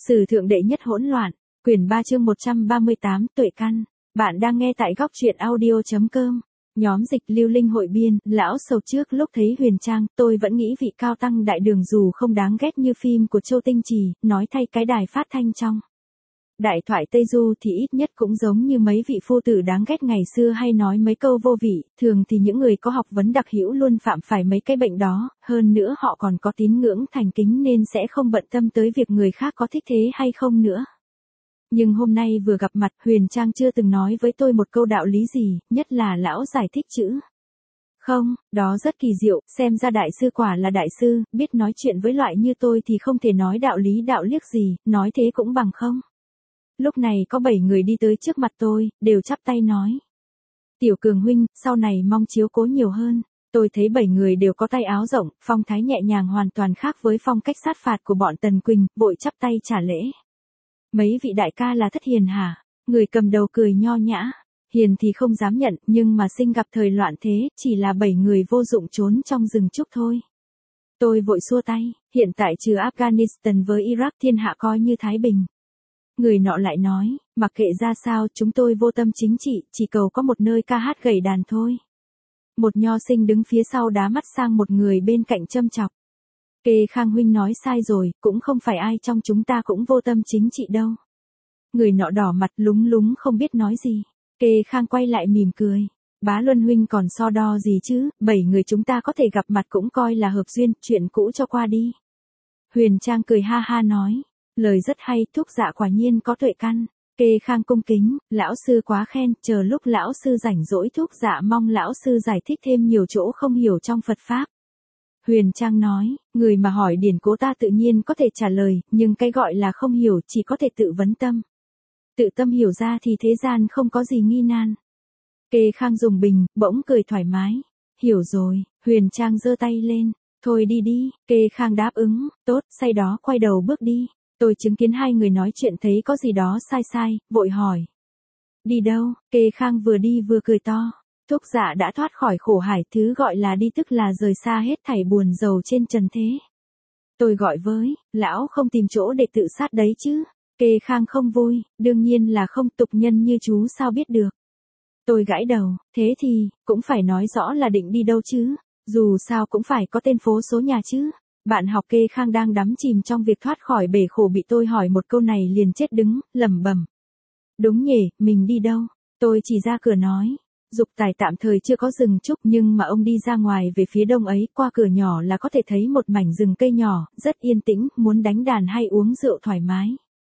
Sử thượng đệ nhất hỗn loạn, quyển 3 chương 138, tuệ căn. Bạn đang nghe tại góc truyện audio.com. Nhóm dịch lưu linh hội biên, lão sầu trước lúc thấy Huyền Trang, tôi vẫn nghĩ vị cao tăng đại đường dù không đáng ghét như phim của Châu Tinh Trì, nói thay cái đài phát thanh trong đại thoại Tây Du thì ít nhất cũng giống như mấy vị phu tử đáng ghét ngày xưa hay nói mấy câu vô vị, thường thì những người có học vấn đặc hữu luôn phạm phải mấy cái bệnh đó, hơn nữa họ còn có tín ngưỡng thành kính nên sẽ không bận tâm tới việc người khác có thích thế hay không nữa. Nhưng hôm nay vừa gặp mặt, Huyền Trang chưa từng nói với tôi một câu đạo lý gì, nhất là lão giải thích chữ không, đó rất kỳ diệu, xem ra đại sư quả là đại sư, biết nói chuyện với loại như tôi thì không thể nói đạo lý đạo liếc gì, nói thế cũng bằng không. Lúc này có 7 người đi tới trước mặt tôi, đều chắp tay nói. Tiểu Cường huynh, sau này mong chiếu cố nhiều hơn. Tôi thấy 7 người đều có tay áo rộng, phong thái nhẹ nhàng hoàn toàn khác với phong cách sát phạt của bọn Tần Quỳnh, vội chắp tay trả lễ. Mấy vị đại ca là Thất Hiền hả? Người cầm đầu cười nho nhã. Hiền thì không dám nhận, nhưng mà sinh gặp thời loạn thế, chỉ là 7 người vô dụng trốn trong rừng trúc thôi. Tôi vội xua tay, hiện tại trừ Afghanistan với Iraq thiên hạ coi như thái bình. Người nọ lại nói, mặc kệ ra sao chúng tôi vô tâm chính trị, chỉ cầu có một nơi ca hát gảy đàn thôi. Một nho sinh đứng phía sau đá mắt sang một người bên cạnh châm chọc. Kê Khang huynh nói sai rồi, cũng không phải ai trong chúng ta cũng vô tâm chính trị đâu. Người nọ đỏ mặt lúng lúng không biết nói gì. Kê Khang quay lại mỉm cười. Bá Luân huynh còn so đo gì chứ, 7 người chúng ta có thể gặp mặt cũng coi là hợp duyên, chuyện cũ cho qua đi. Huyền Trang cười ha ha nói. Lời rất hay, thúc dạ quả nhiên có tuệ căn. Kê Khang cung kính, lão sư quá khen, chờ lúc lão sư rảnh rỗi thúc dạ mong lão sư giải thích thêm nhiều chỗ không hiểu trong Phật Pháp. Huyền Trang nói, người mà hỏi điển cố ta tự nhiên có thể trả lời, nhưng cái gọi là không hiểu chỉ có thể tự vấn tâm. Tự tâm hiểu ra thì thế gian không có gì nghi nan. Kê Khang dùng bình, bỗng cười thoải mái. Hiểu rồi, Huyền Trang giơ tay lên. Thôi đi đi, Kê Khang đáp ứng, tốt, say đó quay đầu bước đi. Tôi chứng kiến hai người nói chuyện thấy có gì đó sai sai, vội hỏi. Đi đâu? Kê Khang vừa đi vừa cười to. Thúc dạ đã thoát khỏi khổ hải, thứ gọi là đi tức là rời xa hết thảy buồn rầu trên trần thế. Tôi gọi với, lão không tìm chỗ để tự sát đấy chứ. Kê Khang không vui, đương nhiên là không, tục nhân như chú sao biết được. Tôi gãi đầu, thế thì, cũng phải nói rõ là định đi đâu chứ, dù sao cũng phải có tên phố số nhà chứ. Bạn học Kê Khang đang đắm chìm trong việc thoát khỏi bể khổ bị tôi hỏi một câu này liền chết đứng, lẩm bẩm. Đúng nhỉ, mình đi đâu? Tôi chỉ ra cửa nói. Dục Tài tạm thời chưa có rừng trúc nhưng mà ông đi ra ngoài về phía đông ấy, qua cửa nhỏ là có thể thấy một mảnh rừng cây nhỏ, rất yên tĩnh, muốn đánh đàn hay uống rượu thoải mái.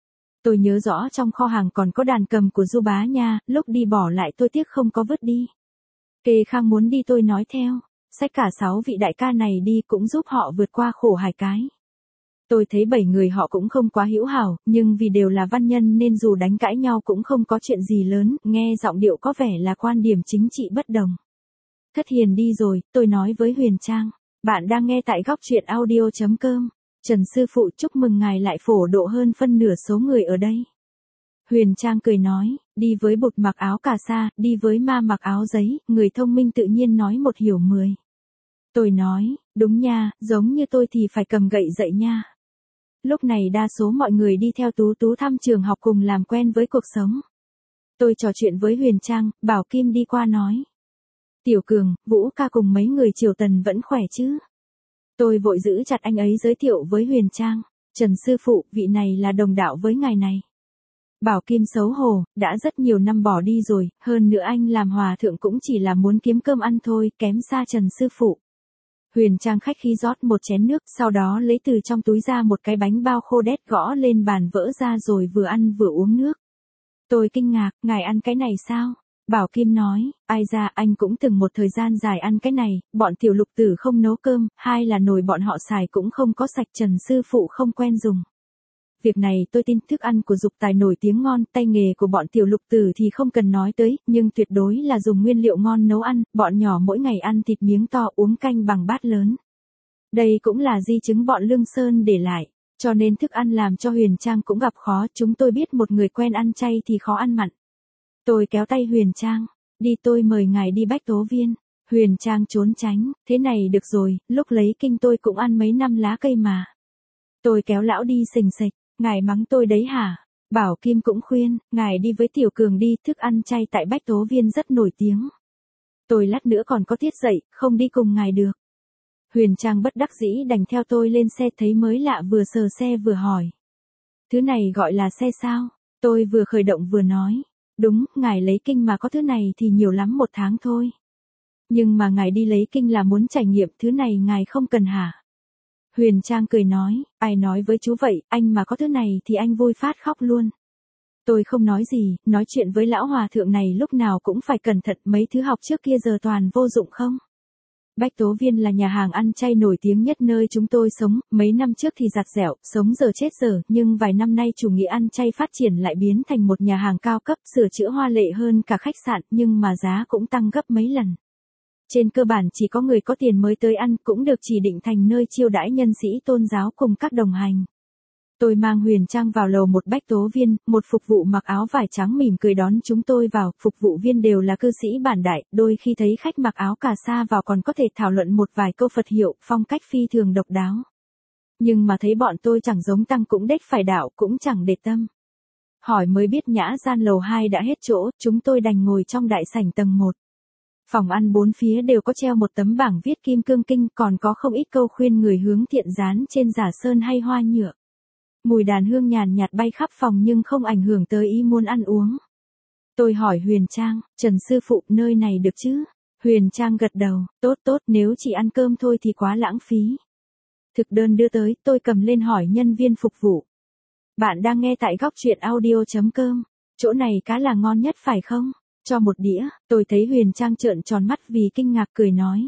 Tôi nhớ rõ trong kho hàng còn có đàn cầm của Du Bá nha, lúc đi bỏ lại tôi tiếc không có vứt đi. Kê Khang muốn đi tôi nói theo. Xách cả 6 vị đại ca này đi cũng giúp họ vượt qua khổ hải cái. Tôi thấy 7 người họ cũng không quá hữu hảo, nhưng vì đều là văn nhân nên dù đánh cãi nhau cũng không có chuyện gì lớn, nghe giọng điệu có vẻ là quan điểm chính trị bất đồng. Thất Hiền đi rồi, tôi nói với Huyền Trang. Bạn đang nghe tại góc truyện audio.com. Trần sư phụ chúc mừng ngài lại phổ độ hơn phân nửa số người ở đây. Huyền Trang cười nói, đi với bụt mặc áo cà sa, đi với ma mặc áo giấy, người thông minh tự nhiên nói một hiểu 10. Tôi nói, đúng nha, giống như tôi thì phải cầm gậy dạy nha. Lúc này đa số mọi người đi theo Tú Tú thăm trường học cùng làm quen với cuộc sống. Tôi trò chuyện với Huyền Trang, Bảo Kim đi qua nói. Tiểu Cường, Vũ ca cùng mấy người Triều Tần vẫn khỏe chứ? Tôi vội giữ chặt anh ấy giới thiệu với Huyền Trang. Trần sư phụ, vị này là đồng đạo với ngài này. Bảo Kim xấu hổ, đã rất nhiều năm bỏ đi rồi, hơn nữa anh làm hòa thượng cũng chỉ là muốn kiếm cơm ăn thôi, kém xa Trần sư phụ. Huyền Trang khách khí rót một chén nước, sau đó lấy từ trong túi ra một cái bánh bao khô đét gõ lên bàn vỡ ra rồi vừa ăn vừa uống nước. Tôi kinh ngạc, ngài ăn cái này sao? Bảo Kim nói, ai ra anh cũng từng một thời gian dài ăn cái này, bọn tiểu lục tử không nấu cơm, hai là nồi bọn họ xài cũng không có sạch, Trần sư phụ không quen dùng. Việc này tôi tin, thức ăn của Dục Tài nổi tiếng ngon, tay nghề của bọn tiểu lục tử thì không cần nói tới, nhưng tuyệt đối là dùng nguyên liệu ngon nấu ăn, bọn nhỏ mỗi ngày ăn thịt miếng to uống canh bằng bát lớn. Đây cũng là di chứng bọn Lương Sơn để lại, cho nên thức ăn làm cho Huyền Trang cũng gặp khó, chúng tôi biết một người quen ăn chay thì khó ăn mặn. Tôi kéo tay Huyền Trang, đi tôi mời ngài đi Bách Tố Viên. Huyền Trang trốn tránh, thế này được rồi, lúc lấy kinh tôi cũng ăn mấy năm lá cây mà. Tôi kéo lão đi xình xịch. Ngài mắng tôi đấy hả? Bảo Kim cũng khuyên, ngài đi với Tiểu Cường đi, thức ăn chay tại Bách Tố Viên rất nổi tiếng. Tôi lát nữa còn có tiết dậy, không đi cùng ngài được. Huyền Trang bất đắc dĩ đành theo tôi lên xe, thấy mới lạ vừa sờ xe vừa hỏi. Thứ này gọi là xe sao? Tôi vừa khởi động vừa nói. Đúng, ngài lấy kinh mà có thứ này thì nhiều lắm 1 tháng thôi. Nhưng mà ngài đi lấy kinh là muốn trải nghiệm, thứ này ngài không cần hả? Huyền Trang cười nói, ai nói với chú vậy, anh mà có thứ này thì anh vui phát khóc luôn. Tôi không nói gì, nói chuyện với lão hòa thượng này lúc nào cũng phải cẩn thận, mấy thứ học trước kia giờ toàn vô dụng không? Bách Tố Viên là nhà hàng ăn chay nổi tiếng nhất nơi chúng tôi sống, mấy năm trước thì giặt dẻo, sống giờ chết giờ, nhưng vài năm nay chủ nghĩa ăn chay phát triển lại biến thành một nhà hàng cao cấp, sửa chữa hoa lệ hơn cả khách sạn, nhưng mà giá cũng tăng gấp mấy lần. Trên cơ bản chỉ có người có tiền mới tới ăn, cũng được chỉ định thành nơi chiêu đãi nhân sĩ tôn giáo cùng các đồng hành. Tôi mang Huyền Trang vào lầu 1 Bách Tố Viên, một phục vụ mặc áo vải trắng mỉm cười đón chúng tôi vào, phục vụ viên đều là cư sĩ bản đại, đôi khi thấy khách mặc áo cà sa vào còn có thể thảo luận một vài câu Phật hiệu, phong cách phi thường độc đáo. Nhưng mà thấy bọn tôi chẳng giống tăng cũng đếch phải đạo, cũng chẳng để tâm. Hỏi mới biết nhã gian lầu 2 đã hết chỗ, chúng tôi đành ngồi trong đại sảnh tầng 1. Phòng ăn 4 phía đều có treo một tấm bảng viết kim cương kinh, còn có không ít câu khuyên người hướng thiện dán trên giả sơn hay hoa nhựa. Mùi đàn hương nhàn nhạt bay khắp phòng nhưng không ảnh hưởng tới ý muốn ăn uống. Tôi hỏi Huyền Trang, Trần sư phụ, nơi này được chứ? Huyền Trang gật đầu, tốt tốt, nếu chỉ ăn cơm thôi thì quá lãng phí. Thực đơn đưa tới, tôi cầm lên hỏi nhân viên phục vụ. Bạn đang nghe tại góc truyện audio.com, chỗ này cá là ngon nhất phải không? Cho một đĩa, tôi thấy Huyền Trang trợn tròn mắt vì kinh ngạc cười nói.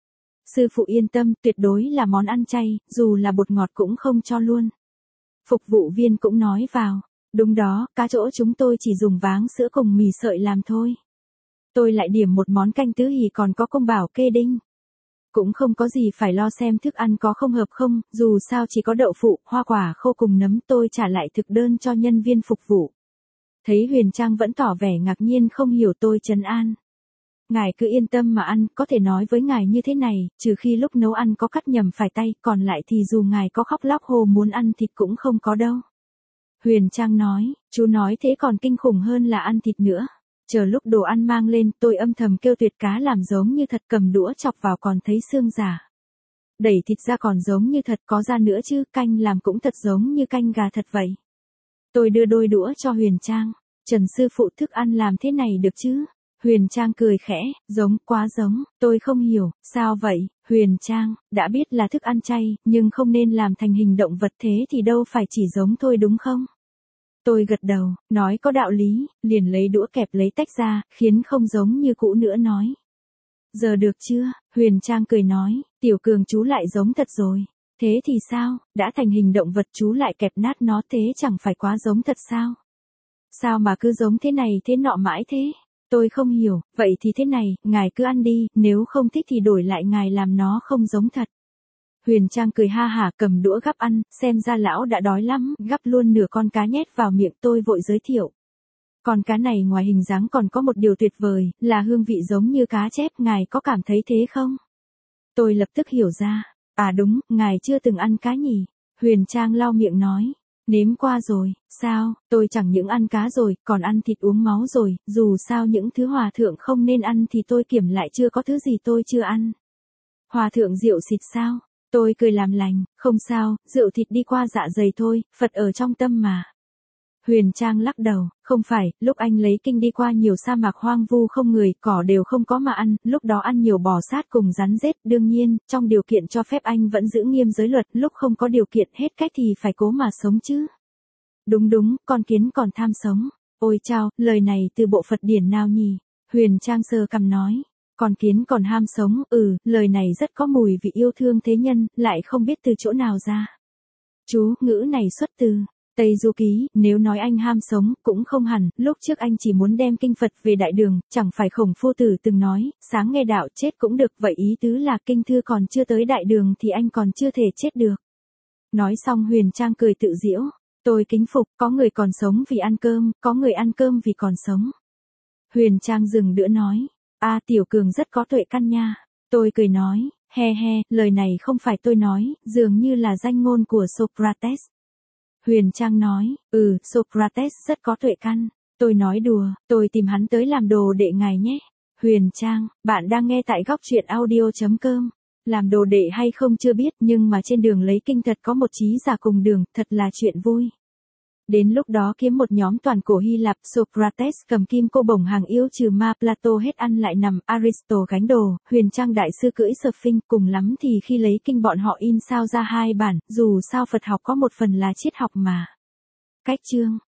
Sư phụ yên tâm, tuyệt đối là món ăn chay, dù là bột ngọt cũng không cho luôn. Phục vụ viên cũng nói vào, đúng đó, cá chỗ chúng tôi chỉ dùng váng sữa cùng mì sợi làm thôi. Tôi lại điểm một món canh tứ hì còn có công bảo kê đinh. Cũng không có gì phải lo xem thức ăn có không hợp không, dù sao chỉ có đậu phụ, hoa quả khô cùng nấm. Tôi trả lại thực đơn cho nhân viên phục vụ. Thấy Huyền Trang vẫn tỏ vẻ ngạc nhiên không hiểu, tôi trấn an. Ngài cứ yên tâm mà ăn, có thể nói với ngài như thế này, trừ khi lúc nấu ăn có cắt nhầm phải tay, còn lại thì dù ngài có khóc lóc hồ muốn ăn thịt cũng không có đâu. Huyền Trang nói, chú nói thế còn kinh khủng hơn là ăn thịt nữa. Chờ lúc đồ ăn mang lên, tôi âm thầm kêu tuyệt, cá làm giống như thật, cầm đũa chọc vào còn thấy xương giả. Đẩy thịt ra còn giống như thật, có da nữa chứ, canh làm cũng thật giống như canh gà thật vậy. Tôi đưa đôi đũa cho Huyền Trang, Trần sư phụ, thức ăn làm thế này được chứ? Huyền Trang cười khẽ, giống, quá giống, tôi không hiểu, sao vậy? Huyền Trang, đã biết là thức ăn chay, nhưng không nên làm thành hình động vật, thế thì đâu phải chỉ giống thôi đúng không? Tôi gật đầu, nói có đạo lý, liền lấy đũa kẹp lấy tách ra, khiến không giống như cũ nữa nói. Giờ được chưa? Huyền Trang cười nói, Tiểu Cường chú lại giống thật rồi. Thế thì sao, đã thành hình động vật chú lại kẹp nát nó, thế chẳng phải quá giống thật sao? Sao mà cứ giống thế này thế nọ mãi thế? Tôi không hiểu, vậy thì thế này, ngài cứ ăn đi, nếu không thích thì đổi lại ngài làm nó không giống thật. Huyền Trang cười ha hả cầm đũa gắp ăn, xem ra lão đã đói lắm, gắp luôn nửa con cá nhét vào miệng. Tôi vội giới thiệu. Con cá này ngoài hình dáng còn có một điều tuyệt vời, là hương vị giống như cá chép, ngài có cảm thấy thế không? Tôi lập tức hiểu ra, à đúng, ngài chưa từng ăn cá nhỉ? Huyền Trang lau miệng nói. Nếm qua rồi, sao, tôi chẳng những ăn cá rồi, còn ăn thịt uống máu rồi, dù sao những thứ hòa thượng không nên ăn thì tôi kiểm lại chưa có thứ gì tôi chưa ăn. Hòa thượng rượu xịt sao? Tôi cười làm lành, không sao, rượu thịt đi qua dạ dày thôi, Phật ở trong tâm mà. Huyền Trang lắc đầu, không phải, lúc anh lấy kinh đi qua nhiều sa mạc hoang vu không người, cỏ đều không có mà ăn, lúc đó ăn nhiều bò sát cùng rắn rết, đương nhiên, trong điều kiện cho phép anh vẫn giữ nghiêm giới luật, lúc không có điều kiện hết cách thì phải cố mà sống chứ. Đúng đúng, con kiến còn tham sống. Ôi chao, lời này từ bộ Phật điển nào nhỉ? Huyền Trang sờ cằm nói. Con kiến còn ham sống, lời này rất có mùi vị yêu thương thế nhân, lại không biết từ chỗ nào ra. Chú, ngữ này xuất từ Tây Du Ký, nếu nói anh ham sống, cũng không hẳn, lúc trước anh chỉ muốn đem kinh Phật về đại đường, chẳng phải Khổng Phu Tử từng nói, sáng nghe đạo chết cũng được, vậy ý tứ là kinh thư còn chưa tới đại đường thì anh còn chưa thể chết được. Nói xong Huyền Trang cười tự giễu, tôi kính phục, có người còn sống vì ăn cơm, có người ăn cơm vì còn sống. Huyền Trang dừng đũa nói, Tiểu Cường rất có tuệ căn nha. Tôi cười nói, he he, lời này không phải tôi nói, dường như là danh ngôn của Socrates. Huyền Trang nói, Socrates rất có tuệ căn. Tôi nói đùa, tôi tìm hắn tới làm đồ đệ ngài nhé. Huyền Trang, bạn đang nghe tại góc truyện audio.com. Làm đồ đệ hay không chưa biết, nhưng mà trên đường lấy kinh thật có một trí giả cùng đường, thật là chuyện vui. Đến lúc đó kiếm một nhóm toàn cổ Hy Lạp, Socrates cầm kim cô bổng hàng yêu trừ ma, Plato hết ăn lại nằm, Aristo gánh đồ, Huyền Trang đại sư cưỡi surfing, cùng lắm thì khi lấy kinh bọn họ in sao ra 2 bản, dù sao Phật học có một phần là triết học mà. Cách chương